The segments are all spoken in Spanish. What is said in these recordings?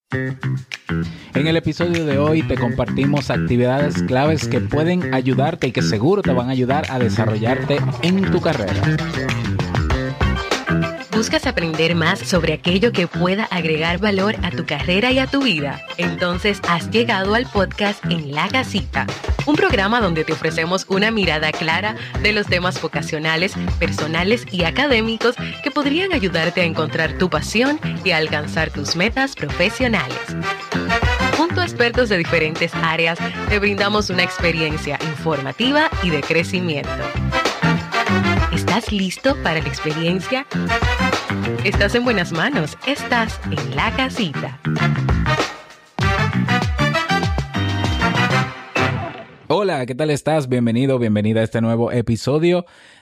En el episodio de hoy te compartimos actividades claves que pueden ayudarte y que seguro te van a ayudar a desarrollarte en tu carrera. ¿Buscas aprender más sobre aquello que pueda agregar valor a tu carrera y a tu vida? Entonces has llegado al podcast En la Casita, un programa donde te ofrecemos una mirada clara de los temas vocacionales, personales y académicos que podrían ayudarte a encontrar tu pasión y a alcanzar tus metas profesionales. Junto a expertos de diferentes áreas, te brindamos una experiencia informativa y de crecimiento. ¿Estás listo para la experiencia? Estás en buenas manos. Estás en la casita. Hola, ¿qué tal estás? Bienvenido, bienvenida a este nuevo episodio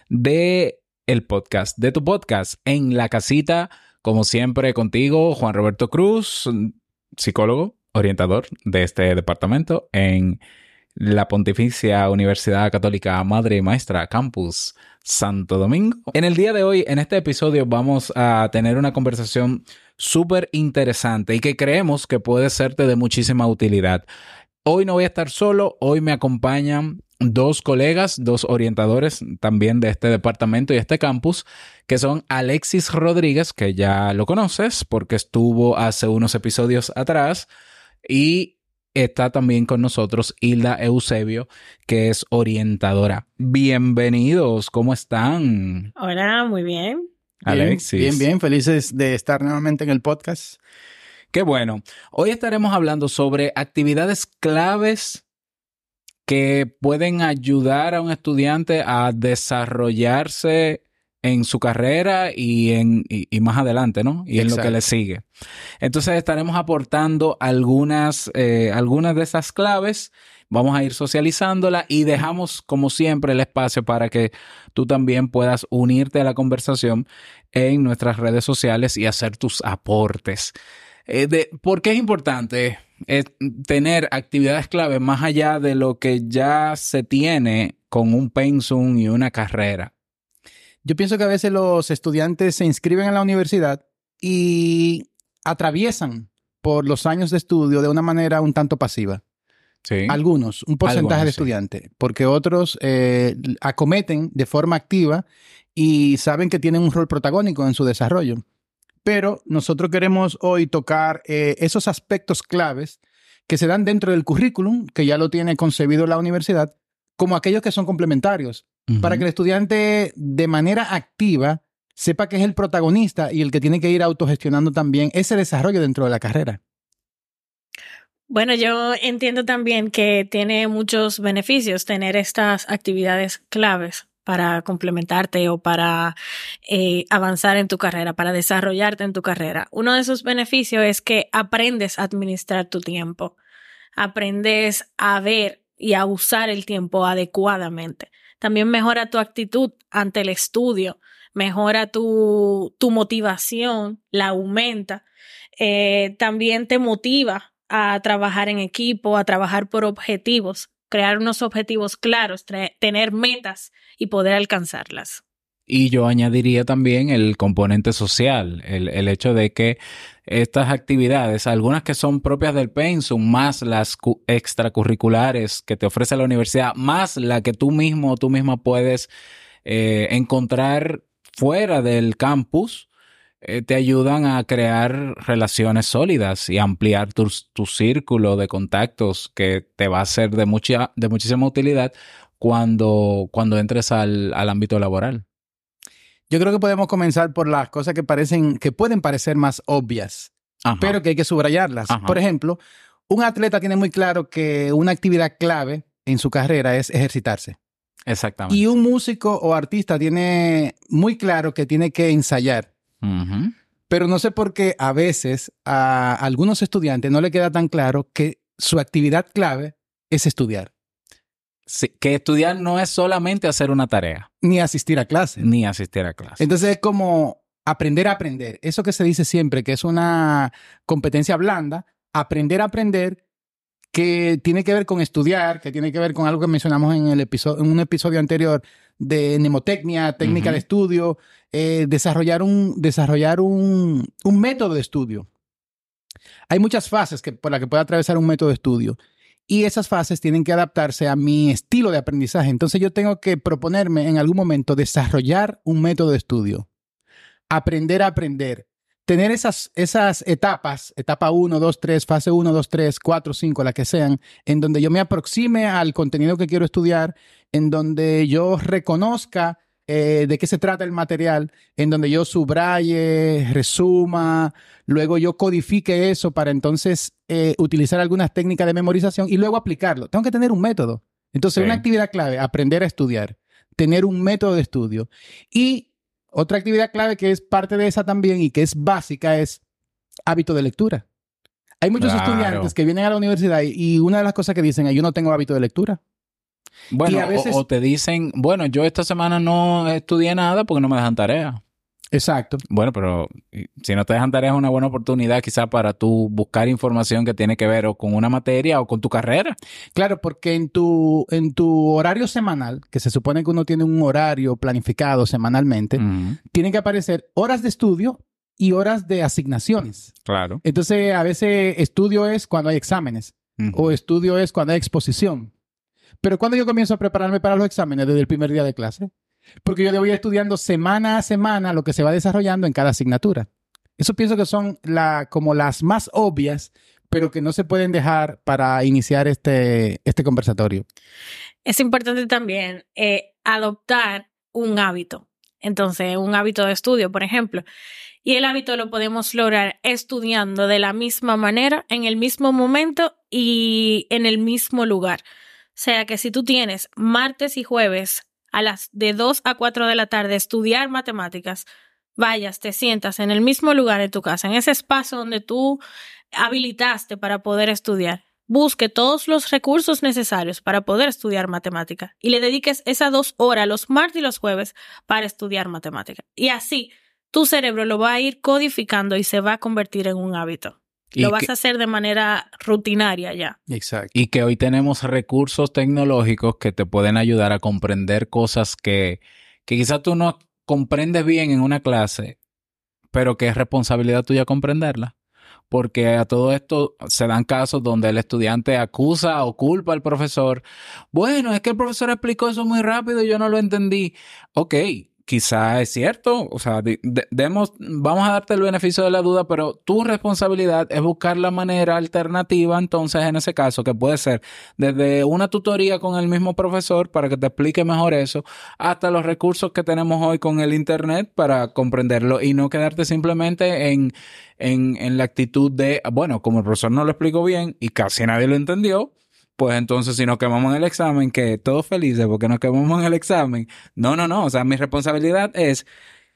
de el podcast, de tu podcast En la Casita. Como siempre contigo, Juan Roberto Cruz, psicólogo, orientador de este departamento en la Pontificia Universidad Católica Madre y Maestra Campus Santo Domingo. En el día de hoy, en este episodio, vamos a tener una conversación súper interesante y que creemos que puede serte de muchísima utilidad. Hoy no voy a estar solo, hoy me acompañan dos colegas, dos orientadores también de este departamento y este campus, que son Alexis Rodríguez, que ya lo conoces porque estuvo hace unos episodios atrás, y está también con nosotros Hilda Eusebio, que es orientadora. Bienvenidos, ¿cómo están? Hola, muy bien. Alexis. Bien, felices de estar nuevamente en el podcast. Qué bueno. Hoy estaremos hablando sobre actividades claves que pueden ayudar a un estudiante a desarrollarse en su carrera y más adelante, ¿no? Y en lo que le sigue. Entonces estaremos aportando algunas de esas claves. Vamos a ir socializándola y dejamos, como siempre, el espacio para que tú también puedas unirte a la conversación en nuestras redes sociales y hacer tus aportes. ¿Por qué es importante tener actividades claves más allá de lo que ya se tiene con un pensum y una carrera? Yo pienso que a veces los estudiantes se inscriben en la universidad y atraviesan por los años de estudio de una manera un tanto pasiva. Sí. Algunos, un porcentaje de estudiantes, porque otros acometen de forma activa y saben que tienen un rol protagónico en su desarrollo. Pero nosotros queremos hoy tocar esos aspectos claves que se dan dentro del currículum, que ya lo tiene concebido la universidad, como aquellos que son complementarios, para que el estudiante de manera activa sepa que es el protagonista y el que tiene que ir autogestionando también ese desarrollo dentro de la carrera. Bueno, yo entiendo también que tiene muchos beneficios tener estas actividades claves para complementarte o para avanzar en tu carrera, para desarrollarte en tu carrera. Uno de esos beneficios es que aprendes a administrar tu tiempo, aprendes a ver y a usar el tiempo adecuadamente. También mejora tu actitud ante el estudio, mejora tu motivación, la aumenta. También te motiva a trabajar en equipo, a trabajar por objetivos, crear unos objetivos claros, tener metas y poder alcanzarlas. Y yo añadiría también el componente social, el hecho de que estas actividades, algunas que son propias del pensum, más las extracurriculares que te ofrece la universidad, más la que tú mismo o tú misma puedes encontrar fuera del campus, te ayudan a crear relaciones sólidas y ampliar tu círculo de contactos que te va a ser de muchísima utilidad cuando entres al ámbito laboral. Yo creo que podemos comenzar por las cosas que pueden parecer más obvias, pero que hay que subrayarlas. Por ejemplo, un atleta tiene muy claro que una actividad clave en su carrera es ejercitarse. Exactamente. Y un músico o artista tiene muy claro que tiene que ensayar. Pero no sé por qué a veces a algunos estudiantes no le queda tan claro que su actividad clave es estudiar. Sí, que estudiar no es solamente hacer una tarea. Ni asistir a clases. Entonces es como aprender a aprender. Eso que se dice siempre, que es una competencia blanda, aprender a aprender, que tiene que ver con estudiar, que tiene que ver con algo que mencionamos en un episodio anterior de mnemotecnia, técnica de estudio, desarrollar un método de estudio. Hay muchas fases por las que puede atravesar un método de estudio. Y esas fases tienen que adaptarse a mi estilo de aprendizaje. Entonces yo tengo que proponerme en algún momento desarrollar un método de estudio. Aprender a aprender. Tener esas etapas, etapa 1, 2, 3, fase 1, 2, 3, 4, 5, las que sean, en donde yo me aproxime al contenido que quiero estudiar, en donde yo reconozca de qué se trata el material, en donde yo subraye, resuma, luego yo codifique eso para entonces utilizar algunas técnicas de memorización y luego aplicarlo. Tengo que tener un método. Entonces, una actividad clave, aprender a estudiar, tener un método de estudio. Y otra actividad clave que es parte de esa también y que es básica es hábito de lectura. Hay muchos estudiantes que vienen a la universidad y una de las cosas que dicen es yo no tengo hábito de lectura. Bueno, a veces... o te dicen, bueno, yo esta semana no estudié nada porque no me dejan tarea. Exacto. Bueno, pero si no te dejan tarea es una buena oportunidad quizás para tú buscar información que tiene que ver o con una materia o con tu carrera. Claro, porque en tu horario semanal, que se supone que uno tiene un horario planificado semanalmente, tienen que aparecer horas de estudio y horas de asignaciones. Claro. Entonces, a veces estudio es cuando hay exámenes o estudio es cuando hay exposición. Pero cuando yo comienzo a prepararme para los exámenes desde el primer día de clase, porque yo voy estudiando semana a semana lo que se va desarrollando en cada asignatura. Eso pienso que son como las más obvias, pero que no se pueden dejar para iniciar este conversatorio. Es importante también adoptar un hábito. Entonces, un hábito de estudio, por ejemplo. Y el hábito lo podemos lograr estudiando de la misma manera, en el mismo momento y en el mismo lugar. O sea que si tú tienes martes y jueves de 2 a 4 de la tarde estudiar matemáticas, vayas, te sientas en el mismo lugar de tu casa, en ese espacio donde tú habilitaste para poder estudiar. Busque todos los recursos necesarios para poder estudiar matemática y le dediques esas 2 horas los martes y los jueves para estudiar matemática. Y así tu cerebro lo va a ir codificando y se va a convertir en un hábito. Lo vas a hacer de manera rutinaria ya. Exacto. Y que hoy tenemos recursos tecnológicos que te pueden ayudar a comprender cosas que quizás tú no comprendes bien en una clase, pero que es responsabilidad tuya comprenderla. Porque a todo esto se dan casos donde el estudiante acusa o culpa al profesor. Bueno, es que el profesor explicó eso muy rápido y yo no lo entendí. Ok, quizá es cierto, o sea, vamos a darte el beneficio de la duda, pero tu responsabilidad es buscar la manera alternativa, entonces, en ese caso, que puede ser desde una tutoría con el mismo profesor para que te explique mejor eso, hasta los recursos que tenemos hoy con el internet para comprenderlo y no quedarte simplemente en la actitud de, bueno, como el profesor no lo explicó bien y casi nadie lo entendió, pues entonces si nos quemamos en el examen, que todos felices porque nos quemamos en el examen. No. O sea, mi responsabilidad es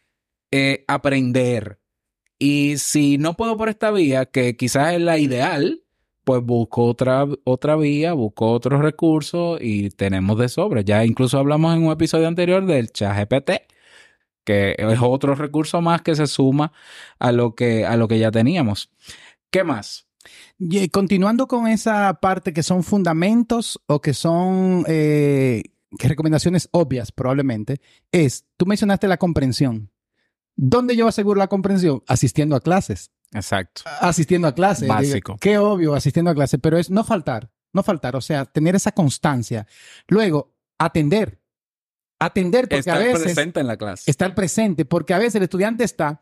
aprender. Y si no puedo por esta vía, que quizás es la ideal, pues busco otra vía, busco otros recursos y tenemos de sobra. Ya incluso hablamos en un episodio anterior del ChatGPT, que es otro recurso más que se suma a lo que ya teníamos. ¿Qué más? Y continuando con esa parte que son fundamentos o que son recomendaciones obvias probablemente, tú mencionaste la comprensión. ¿Dónde yo aseguro la comprensión? Asistiendo a clases. Exacto. Asistiendo a clases. Básico. Qué obvio, asistiendo a clases, pero es no faltar, o sea, tener esa constancia. Luego, atender porque estar a veces... presente en la clase. Estar presente, porque a veces el estudiante está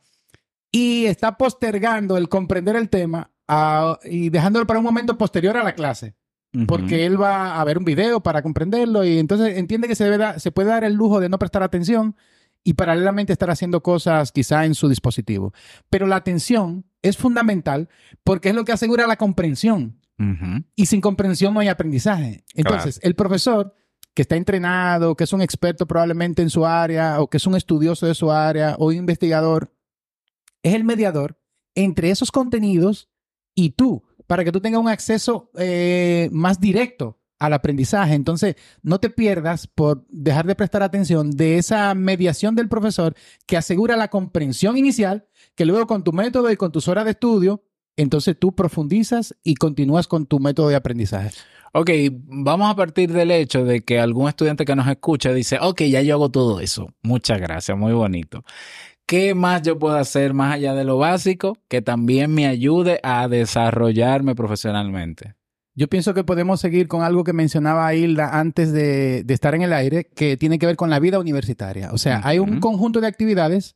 postergando el comprender el tema y dejándolo para un momento posterior a la clase. Porque él va a ver un video para comprenderlo y entonces entiende que se puede dar el lujo de no prestar atención y paralelamente estar haciendo cosas quizá en su dispositivo. Pero la atención es fundamental porque es lo que asegura la comprensión. Y sin comprensión no hay aprendizaje. Entonces, el profesor que está entrenado, que es un experto probablemente en su área o que es un estudioso de su área o un investigador, es el mediador entre esos contenidos y tú, para que tú tengas un acceso más directo al aprendizaje. Entonces, no te pierdas por dejar de prestar atención de esa mediación del profesor que asegura la comprensión inicial, que luego con tu método y con tus horas de estudio, entonces tú profundizas y continúas con tu método de aprendizaje. Ok, vamos a partir del hecho de que algún estudiante que nos escucha dice, ok, ya yo hago todo eso. Muchas gracias, muy bonito. ¿qué más yo puedo hacer más allá de lo básico que también me ayude a desarrollarme profesionalmente? Yo pienso que podemos seguir con algo que mencionaba Hilda antes de estar en el aire, que tiene que ver con la vida universitaria. O sea, hay un conjunto de actividades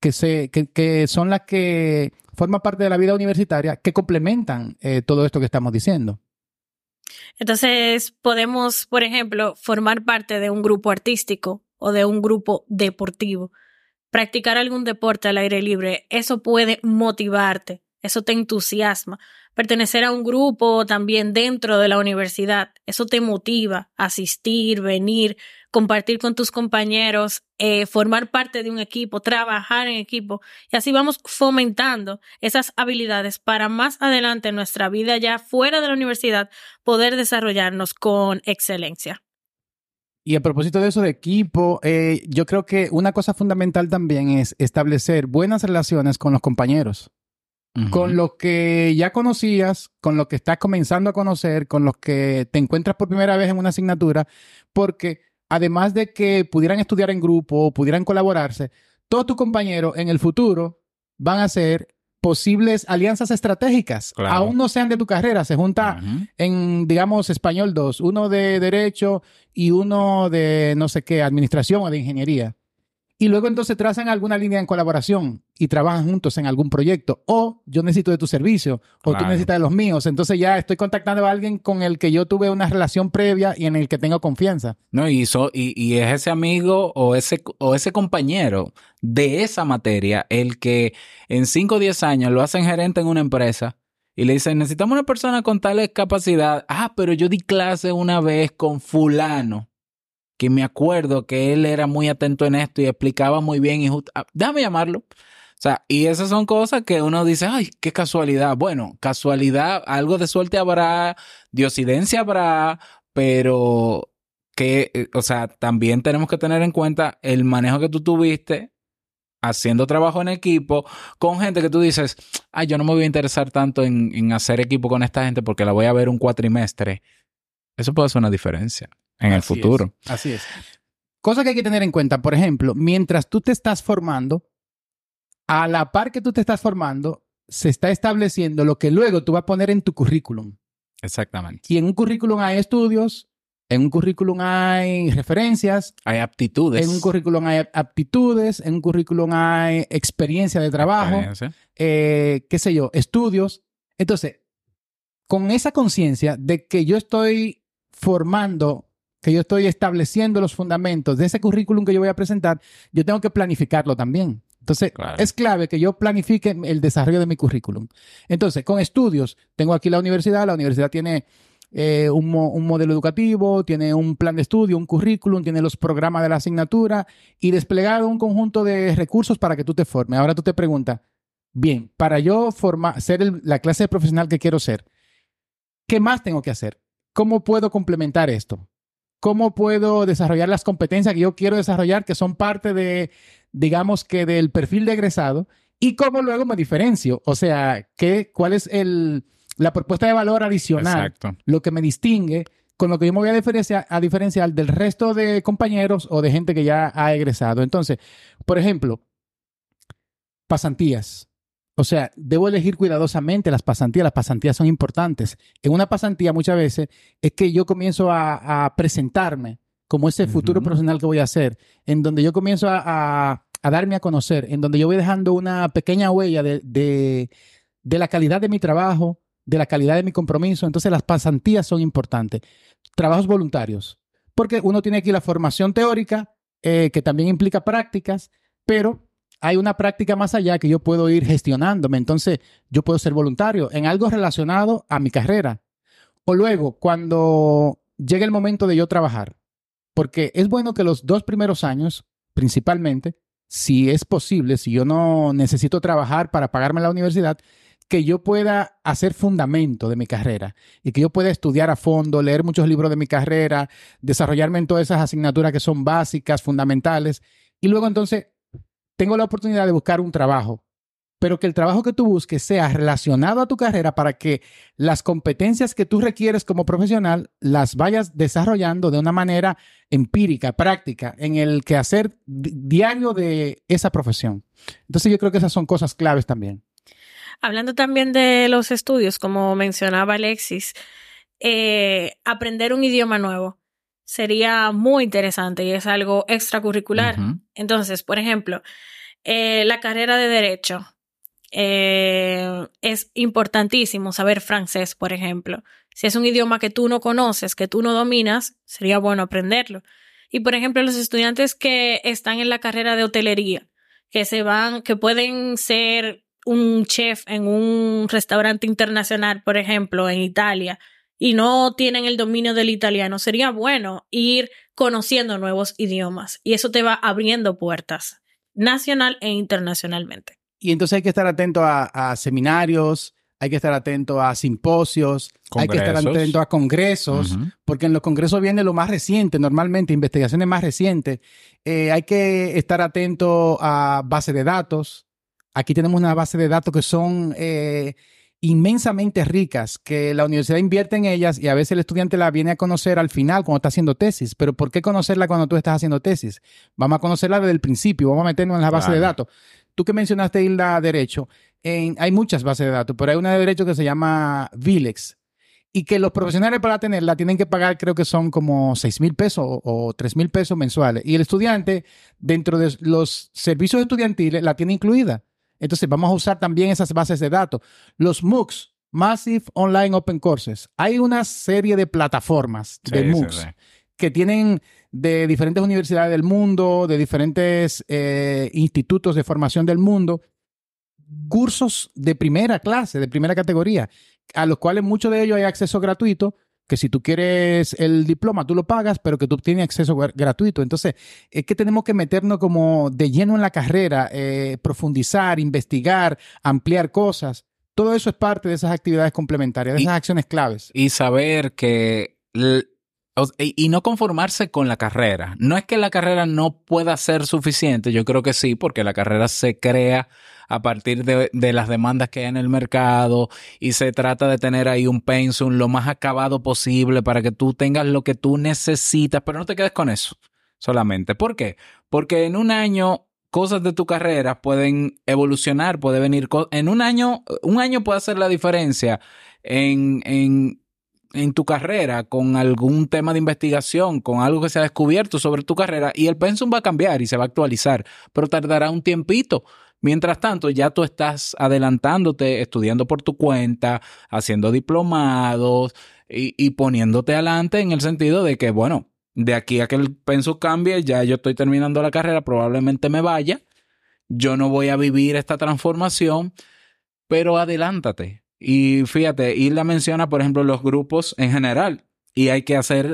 que son las que forman parte de la vida universitaria que complementan todo esto que estamos diciendo. Entonces, podemos, por ejemplo, formar parte de un grupo artístico o de un grupo deportivo. Practicar algún deporte al aire libre, eso puede motivarte, eso te entusiasma. Pertenecer a un grupo también dentro de la universidad, eso te motiva a asistir, venir, compartir con tus compañeros, formar parte de un equipo, trabajar en equipo. Y así vamos fomentando esas habilidades para más adelante en nuestra vida ya fuera de la universidad poder desarrollarnos con excelencia. Y a propósito de eso de equipo, yo creo que una cosa fundamental también es establecer buenas relaciones con los compañeros. Con los que ya conocías, con los que estás comenzando a conocer, con los que te encuentras por primera vez en una asignatura, porque además de que pudieran estudiar en grupo o pudieran colaborarse, todos tus compañeros en el futuro van a ser posibles alianzas estratégicas. Claro. Aún no sean de tu carrera, se junta en, digamos, español 2, uno de derecho y uno de no sé qué, administración o de ingeniería. Y luego entonces trazan alguna línea en colaboración y trabajan juntos en algún proyecto. O yo necesito de tu servicio, o tú necesitas de los míos. Entonces ya estoy contactando a alguien con el que yo tuve una relación previa y en el que tengo confianza. No, y es ese amigo o ese compañero de esa materia el que en 5 o 10 años lo hacen gerente en una empresa y le dicen, necesitamos una persona con tal capacidad. Ah, pero yo di clase una vez con fulano, que me acuerdo que él era muy atento en esto y explicaba muy bien y déjame llamarlo. O sea, y esas son cosas que uno dice, ay, qué casualidad. Bueno, casualidad, algo de suerte habrá, diosidencia habrá, pero que, o sea, también tenemos que tener en cuenta el manejo que tú tuviste haciendo trabajo en equipo con gente que tú dices, ay, yo no me voy a interesar tanto en hacer equipo con esta gente porque la voy a ver un cuatrimestre. Eso puede hacer una diferencia en el futuro. Así es. Cosa que hay que tener en cuenta, por ejemplo, mientras tú te estás formando, a la par que tú te estás formando, se está estableciendo lo que luego tú vas a poner en tu currículum. Exactamente. Y en un currículum hay estudios, en un currículum hay referencias. Hay aptitudes. En un currículum hay aptitudes, en un currículum hay experiencia de trabajo, qué sé yo, estudios. Entonces, con esa conciencia de que yo estoy formando, que yo estoy estableciendo los fundamentos de ese currículum que yo voy a presentar, yo tengo que planificarlo también. Entonces, es clave que yo planifique el desarrollo de mi currículum. Entonces, con estudios, tengo aquí la universidad tiene un modelo educativo, tiene un plan de estudio, un currículum, tiene los programas de la asignatura y desplegado un conjunto de recursos para que tú te formes. Ahora tú te preguntas, bien, para yo ser la clase de profesional que quiero ser, ¿qué más tengo que hacer? ¿Cómo puedo complementar esto? ¿Cómo puedo desarrollar las competencias que yo quiero desarrollar, que son parte de, digamos que del perfil de egresado? ¿Y cómo luego me diferencio? O sea, ¿cuál es la propuesta de valor adicional? Exacto. Lo que me distingue con lo que yo me voy a diferenciar del resto de compañeros o de gente que ya ha egresado. Entonces, por ejemplo, pasantías. O sea, debo elegir cuidadosamente las pasantías. Las pasantías son importantes. En una pasantía muchas veces es que yo comienzo a presentarme como ese futuro profesional que voy a hacer, en donde yo comienzo a darme a conocer, en donde yo voy dejando una pequeña huella de la calidad de mi trabajo, de la calidad de mi compromiso. Entonces las pasantías son importantes. Trabajos voluntarios, porque uno tiene aquí la formación teórica, que también implica prácticas, pero hay una práctica más allá que yo puedo ir gestionándome. Entonces, yo puedo ser voluntario en algo relacionado a mi carrera. O luego, cuando llegue el momento de yo trabajar. Porque es bueno que los 2 primeros años, principalmente, si es posible, si yo no necesito trabajar para pagarme la universidad, que yo pueda hacer fundamento de mi carrera y que yo pueda estudiar a fondo, leer muchos libros de mi carrera, desarrollarme en todas esas asignaturas que son básicas, fundamentales. Y luego entonces tengo la oportunidad de buscar un trabajo pero que el trabajo que tú busques sea relacionado a tu carrera para que las competencias que tú requieres como profesional las vayas desarrollando de una manera empírica, práctica, en el quehacer diario de esa profesión. Entonces yo creo que esas son cosas claves también. Hablando también de los estudios, como mencionaba Alexis, aprender un idioma nuevo sería muy interesante y es algo extracurricular. Entonces, por ejemplo, la carrera de Derecho. Es importantísimo saber francés, por ejemplo. Si es un idioma que tú no conoces, que tú no dominas, sería bueno aprenderlo. Y, por ejemplo, los estudiantes que están en la carrera de hotelería, que pueden ser un chef en un restaurante internacional, por ejemplo, en Italia, y no tienen el dominio del italiano, sería bueno ir conociendo nuevos idiomas. Y eso te va abriendo puertas, nacional e internacionalmente. Y entonces hay que estar atento a seminarios, hay que estar atento a simposios, hay que estar atento a congresos, porque en los congresos viene lo más reciente, normalmente, investigaciones más recientes. Hay que estar atento a bases de datos. Aquí tenemos una base de datos que son inmensamente ricas, que la universidad invierte en ellas y a veces el estudiante la viene a conocer al final cuando está haciendo tesis. Pero ¿por qué conocerla cuando tú estás haciendo tesis? Vamos a conocerla desde el principio, vamos a meternos en la base de datos. Tú que mencionaste, Hilda, Derecho, hay muchas bases de datos, pero hay una de Derecho que se llama Vilex y que los profesionales para tenerla tienen que pagar, creo que son como 6,000 pesos o 3,000 pesos mensuales. Y el estudiante, dentro de los servicios estudiantiles, la tiene incluida. Entonces, vamos a usar también esas bases de datos. Los MOOCs, Massive Online Open Courses. Hay una serie de plataformas de MOOCs que tienen de diferentes universidades del mundo, de diferentes institutos de formación del mundo, cursos de primera clase, de primera categoría, a los cuales muchos de ellos hay acceso gratuito, que si tú quieres el diploma, tú lo pagas, pero que tú tienes acceso gratuito. Entonces, es que tenemos que meternos como de lleno en la carrera, profundizar, investigar, ampliar cosas. Todo eso es parte de esas actividades complementarias, de esas acciones claves. Y saber que... Y no conformarse con la carrera. No es que la carrera no pueda ser suficiente, yo creo que sí, porque la carrera se crea a partir de las demandas que hay en el mercado y se trata de tener ahí un pensum lo más acabado posible para que tú tengas lo que tú necesitas, pero no te quedes con eso solamente. ¿Por qué? Porque en un año cosas de tu carrera pueden evolucionar, puede venir... En un año puede hacer la diferencia en tu carrera, con algún tema de investigación, con algo que se ha descubierto sobre tu carrera, y el pensum va a cambiar y se va a actualizar, pero tardará un tiempito. Mientras tanto, ya tú estás adelantándote, estudiando por tu cuenta, haciendo diplomados y poniéndote adelante en el sentido de que, bueno, de aquí a que el pensum cambie, ya yo estoy terminando la carrera, probablemente me vaya, yo no voy a vivir esta transformación, pero adelántate. Y fíjate, Hilda menciona, por ejemplo, los grupos en general. Y hay que hacer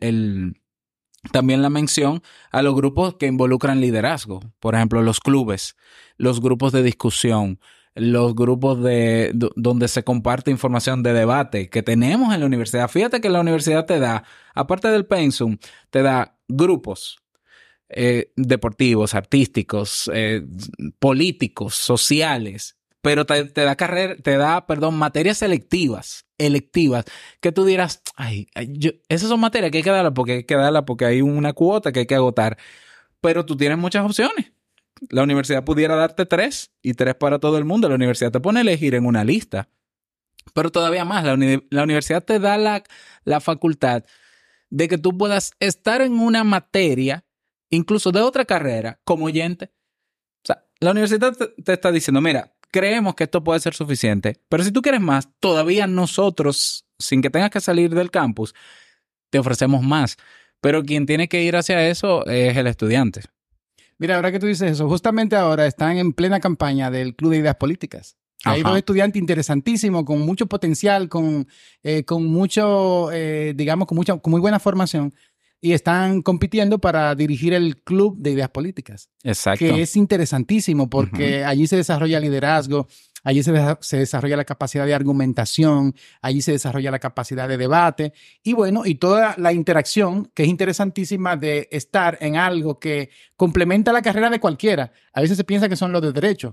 también la mención a los grupos que involucran liderazgo. Por ejemplo, los clubes, los grupos de discusión, los grupos donde se comparte información de debate que tenemos en la universidad. Fíjate que la universidad te da, aparte del pensum, te da grupos deportivos, artísticos, políticos, sociales. Pero te da materias electivas, que tú dirás, esas son materias que hay que darlas porque hay una cuota que hay que agotar. Pero tú tienes muchas opciones. La universidad pudiera darte 3 y 3 para todo el mundo. La universidad te pone a elegir en una lista. Pero todavía más, la universidad te da la facultad de que tú puedas estar en una materia, incluso de otra carrera, como oyente. O sea, la universidad te está diciendo, mira, creemos que esto puede ser suficiente, pero si tú quieres más, todavía nosotros, sin que tengas que salir del campus, te ofrecemos más. Pero quien tiene que ir hacia eso es el estudiante. Mira, ahora que tú dices eso, justamente ahora están en plena campaña del Club de Ideas Políticas. Hay 2 estudiantes interesantísimos, con mucho potencial, con mucho, digamos, con muy buena formación. Y están compitiendo para dirigir el Club de Ideas Políticas. Exacto. Que es interesantísimo porque allí se desarrolla liderazgo, allí se desarrolla la capacidad de argumentación, allí se desarrolla la capacidad de debate y bueno, y toda la interacción que es interesantísima de estar en algo que complementa la carrera de cualquiera. A veces se piensa que son los de derecho,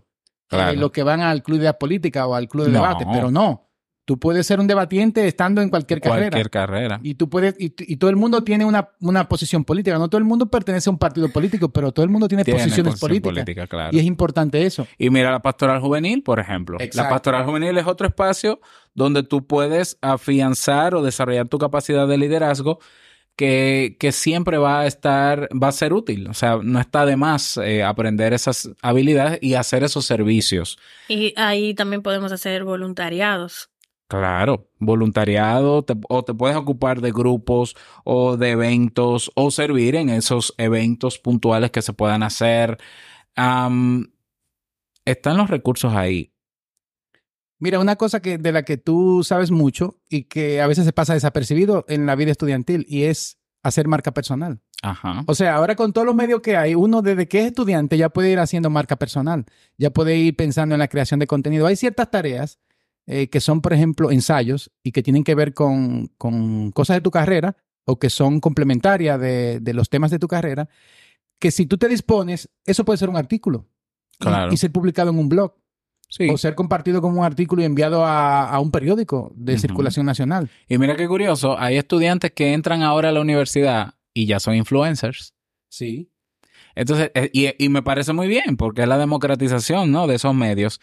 los que van al club de política o al club de debate, pero no. Tú puedes ser un debatiente estando en cualquier carrera. Y tú puedes, y todo el mundo tiene una posición política. No todo el mundo pertenece a un partido político, pero todo el mundo tiene posiciones políticas. Claro. Y es importante eso. Y mira la pastoral juvenil, por ejemplo. Exacto. La pastoral juvenil es otro espacio donde tú puedes afianzar o desarrollar tu capacidad de liderazgo que siempre va a ser útil. O sea, no está de más aprender esas habilidades y hacer esos servicios. Y ahí también podemos hacer voluntariados. Claro, voluntariado, o te puedes ocupar de grupos o de eventos o servir en esos eventos puntuales que se puedan hacer. Están los recursos ahí. Mira, una cosa de la que tú sabes mucho y que a veces se pasa desapercibido en la vida estudiantil y es hacer marca personal. Ajá. O sea, ahora con todos los medios que hay, uno desde que es estudiante ya puede ir haciendo marca personal, ya puede ir pensando en la creación de contenido. Hay ciertas tareas que son, por ejemplo, ensayos y que tienen que ver con cosas de tu carrera o que son complementarias de los temas de tu carrera, que si tú te dispones, eso puede ser un artículo. Claro. Y ser publicado en un blog. Sí. O ser compartido como un artículo y enviado a un periódico de circulación nacional. Y mira qué curioso, hay estudiantes que entran ahora a la universidad y ya son influencers. Sí. Entonces, y me parece muy bien porque es la democratización, ¿no?, de esos medios.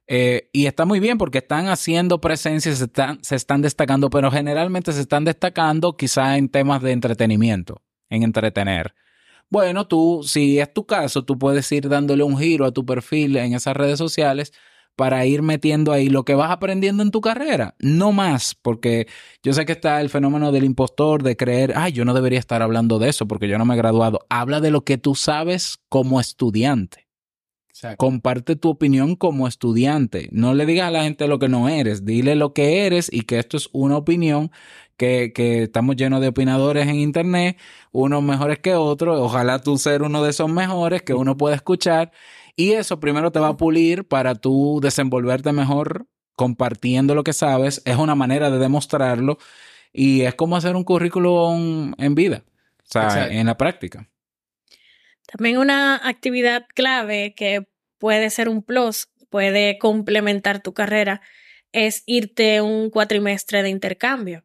Y está muy bien porque están haciendo presencia y se están destacando, pero generalmente se están destacando quizá en temas de entretenimiento, en entretener. Bueno, tú, si es tu caso, tú puedes ir dándole un giro a tu perfil en esas redes sociales para ir metiendo ahí lo que vas aprendiendo en tu carrera. No más, porque yo sé que está el fenómeno del impostor, de creer, yo no debería estar hablando de eso porque yo no me he graduado. Habla de lo que tú sabes como estudiante. Exacto. Comparte tu opinión como estudiante. No le digas a la gente lo que no eres. Dile lo que eres y que esto es una opinión, que estamos llenos de opinadores en internet, unos mejores que otros. Ojalá tú ser uno de esos mejores que uno pueda escuchar. Y eso primero te va a pulir para tú desenvolverte mejor compartiendo lo que sabes. Es una manera de demostrarlo y es como hacer un currículum en vida, o sea, exacto, en la práctica. También una actividad clave que puede ser un plus, puede complementar tu carrera, es irte un cuatrimestre de intercambio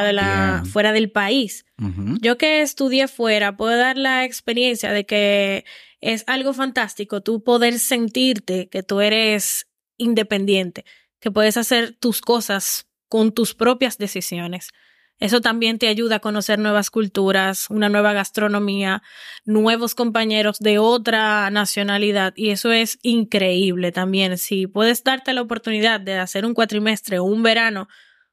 fuera del país. Uh-huh. Yo que estudié fuera, puedo dar la experiencia de que es algo fantástico tú poder sentirte que tú eres independiente, que puedes hacer tus cosas con tus propias decisiones. Eso también te ayuda a conocer nuevas culturas, una nueva gastronomía, nuevos compañeros de otra nacionalidad, y eso es increíble también. Si puedes darte la oportunidad de hacer un cuatrimestre o un verano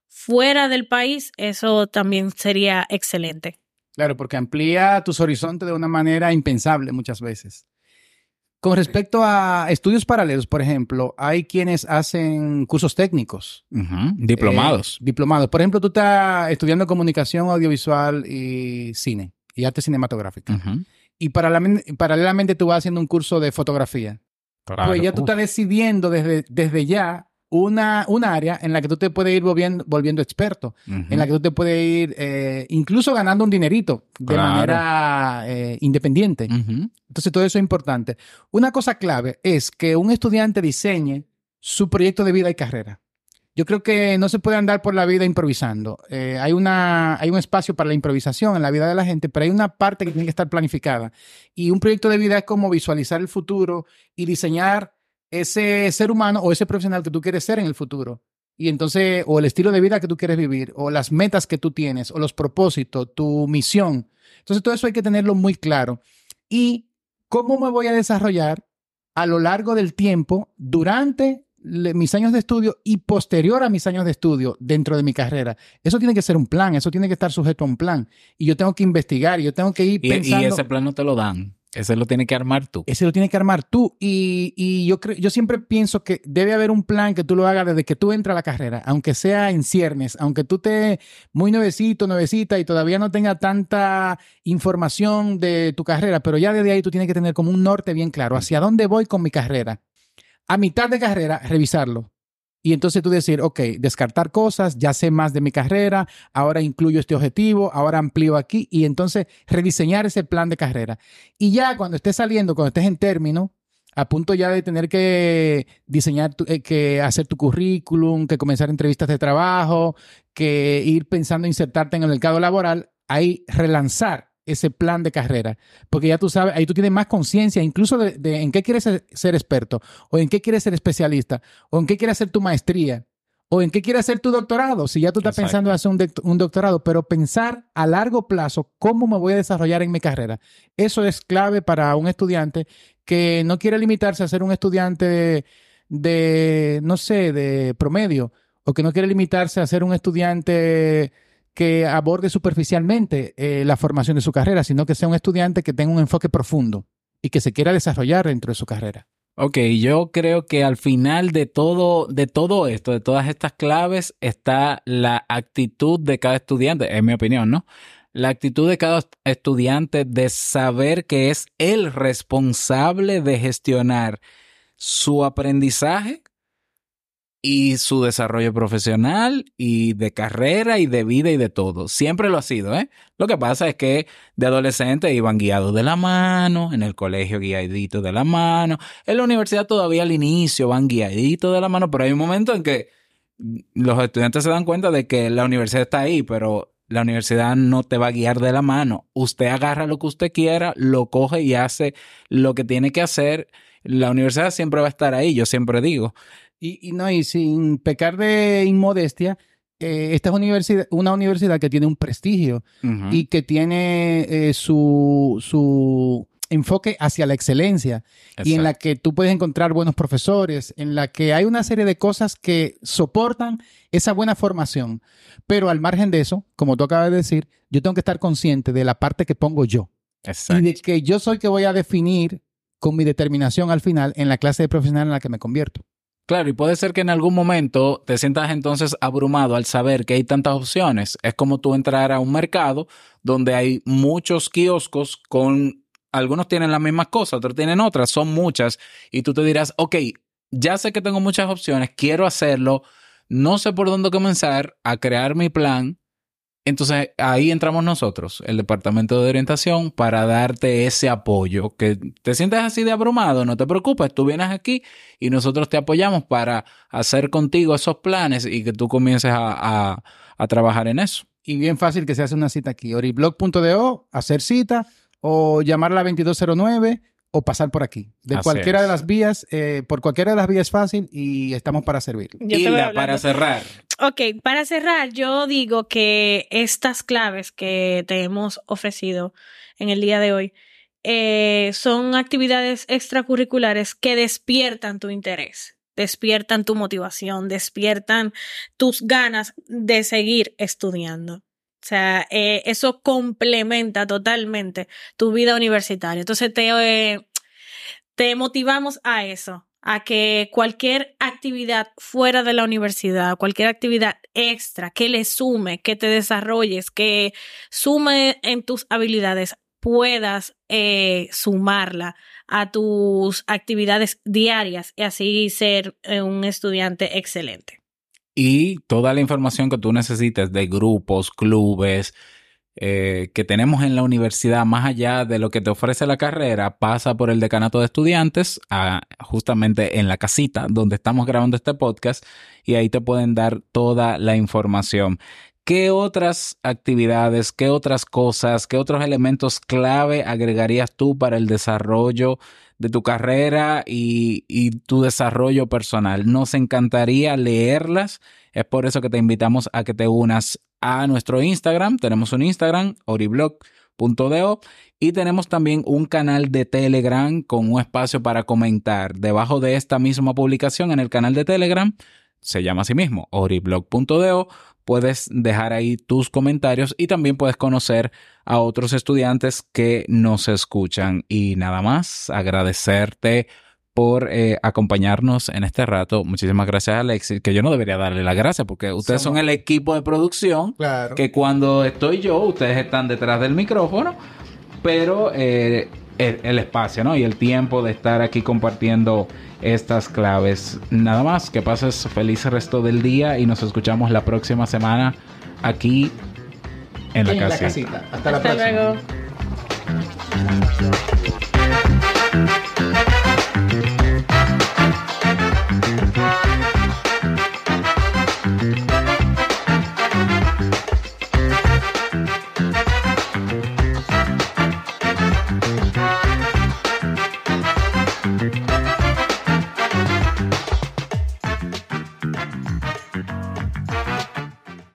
fuera del país, eso también sería excelente. Claro, porque amplía tus horizontes de una manera impensable muchas veces. Con respecto a estudios paralelos, por ejemplo, hay quienes hacen cursos técnicos. Uh-huh. Diplomados. Diplomados. Por ejemplo, tú estás estudiando comunicación audiovisual y cine y arte cinematográfica. Uh-huh. Y paralelamente tú vas haciendo un curso de fotografía. Claro. Pues ya tú estás decidiendo desde ya una área en la que tú te puedes ir volviendo experto, uh-huh, en la que tú te puedes ir incluso ganando un dinerito de manera independiente. Uh-huh. Entonces todo eso es importante. Una cosa clave es que un estudiante diseñe su proyecto de vida y carrera. Yo creo que no se puede andar por la vida improvisando. Hay un espacio para la improvisación en la vida de la gente, pero hay una parte que tiene que estar planificada. Y un proyecto de vida es como visualizar el futuro y diseñar ese ser humano o ese profesional que tú quieres ser en el futuro. Y entonces, o el estilo de vida que tú quieres vivir, o las metas que tú tienes, o los propósitos, tu misión. Entonces, todo eso hay que tenerlo muy claro. Y cómo me voy a desarrollar a lo largo del tiempo, durante mis años de estudio y posterior a mis años de estudio dentro de mi carrera. Eso tiene que ser un plan, eso tiene que estar sujeto a un plan. Y yo tengo que investigar, y yo tengo que ir pensando... Y ese plan no te lo dan. Ese lo tienes que armar tú. Ese lo tienes que armar tú. Y yo siempre pienso que debe haber un plan que tú lo hagas desde que tú entras a la carrera, aunque sea en ciernes, aunque tú estés muy nuevecita y todavía no tenga tanta información de tu carrera, pero ya desde ahí tú tienes que tener como un norte bien claro. ¿Hacia dónde voy con mi carrera? A mitad de carrera, revisarlo. Y entonces tú decir, ok, descartar cosas, ya sé más de mi carrera, ahora incluyo este objetivo, ahora amplío aquí, y entonces rediseñar ese plan de carrera. Y ya cuando estés saliendo, cuando estés en término, a punto ya de tener que diseñar, que hacer tu currículum, que comenzar entrevistas de trabajo, que ir pensando en insertarte en el mercado laboral, ahí relanzar ese plan de carrera, porque ya tú sabes, ahí tú tienes más conciencia incluso de en qué quieres ser experto, o en qué quieres ser especialista, o en qué quieres hacer tu maestría, o en qué quieres hacer tu doctorado, si ya tú estás pensando en hacer un doctorado, pero pensar a largo plazo cómo me voy a desarrollar en mi carrera. Eso es clave para un estudiante que no quiere limitarse a ser un estudiante no sé, de promedio, o que no quiere limitarse a ser un estudiante que aborde superficialmente la formación de su carrera, sino que sea un estudiante que tenga un enfoque profundo y que se quiera desarrollar dentro de su carrera. Ok, yo creo que al final de todo esto, de todas estas claves, está la actitud de cada estudiante, en mi opinión, ¿no? La actitud de cada estudiante de saber que es el responsable de gestionar su aprendizaje y su desarrollo profesional y de carrera y de vida y de todo. Siempre lo ha sido, ¿eh? Lo que pasa es que de adolescentes iban guiados de la mano, en el colegio guiaditos de la mano, en la universidad todavía al inicio van guiaditos de la mano, pero hay un momento en que los estudiantes se dan cuenta de que la universidad está ahí, pero la universidad no te va a guiar de la mano. Usted agarra lo que usted quiera, lo coge y hace lo que tiene que hacer. La universidad siempre va a estar ahí, yo siempre digo. Y sin pecar de inmodestia, esta es una universidad que tiene un prestigio y que tiene su enfoque hacia la excelencia. Exacto. Y en la que tú puedes encontrar buenos profesores, en la que hay una serie de cosas que soportan esa buena formación. Pero al margen de eso, como tú acabas de decir, yo tengo que estar consciente de la parte que pongo yo. Exacto. Y de que yo soy que voy a definir con mi determinación al final en la clase de profesional en la que me convierto. Claro, y puede ser que en algún momento te sientas entonces abrumado al saber que hay tantas opciones. Es como tú entrar a un mercado donde hay muchos kioscos con... Algunos tienen las mismas cosas, otros tienen otras, son muchas. Y tú te dirás, ok, ya sé que tengo muchas opciones, quiero hacerlo, no sé por dónde comenzar a crear mi plan. Entonces ahí entramos nosotros, el departamento de orientación, para darte ese apoyo. Que te sientes así de abrumado, no te preocupes, tú vienes aquí y nosotros te apoyamos para hacer contigo esos planes y que tú comiences a trabajar en eso. Y bien fácil que se hace una cita aquí, oriblog.do, hacer cita o llamar a la 2209 o pasar por aquí. De cualquiera de las vías, por cualquiera de las vías es fácil y estamos para servir. Hilda, para cerrar. Ok, para cerrar, yo digo que estas claves que te hemos ofrecido en el día de hoy son actividades extracurriculares que despiertan tu interés, despiertan tu motivación, despiertan tus ganas de seguir estudiando. O sea, eso complementa totalmente tu vida universitaria. Entonces te motivamos a eso, a que cualquier actividad fuera de la universidad, cualquier actividad extra que le sume, que te desarrolles, que sume en tus habilidades, puedas sumarla a tus actividades diarias y así ser un estudiante excelente. Y toda la información que tú necesites de grupos, clubes, que tenemos en la universidad, más allá de lo que te ofrece la carrera, pasa por el decanato de estudiantes, justamente en la casita donde estamos grabando este podcast, y ahí te pueden dar toda la información. ¿Qué otras actividades, qué otras cosas, qué otros elementos clave agregarías tú para el desarrollo de tu carrera y tu desarrollo personal? Nos encantaría leerlas. Es por eso que te invitamos a que te unas a nuestro Instagram. Tenemos un Instagram, oriblog.do, y tenemos también un canal de Telegram con un espacio para comentar. Debajo de esta misma publicación en el canal de Telegram, se llama así mismo, oriblog.do, puedes dejar ahí tus comentarios y también puedes conocer a otros estudiantes que nos escuchan. Y nada más, agradecerte por acompañarnos en este rato. Muchísimas gracias, Alexis, que yo no debería darle las gracias porque ustedes son el equipo de producción. Claro. Que cuando estoy yo, ustedes están detrás del micrófono, pero el espacio, ¿no? Y el tiempo de estar aquí compartiendo estas claves. Nada más, que pases feliz resto del día y nos escuchamos la próxima semana aquí en la casita. Hasta la próxima. Luego.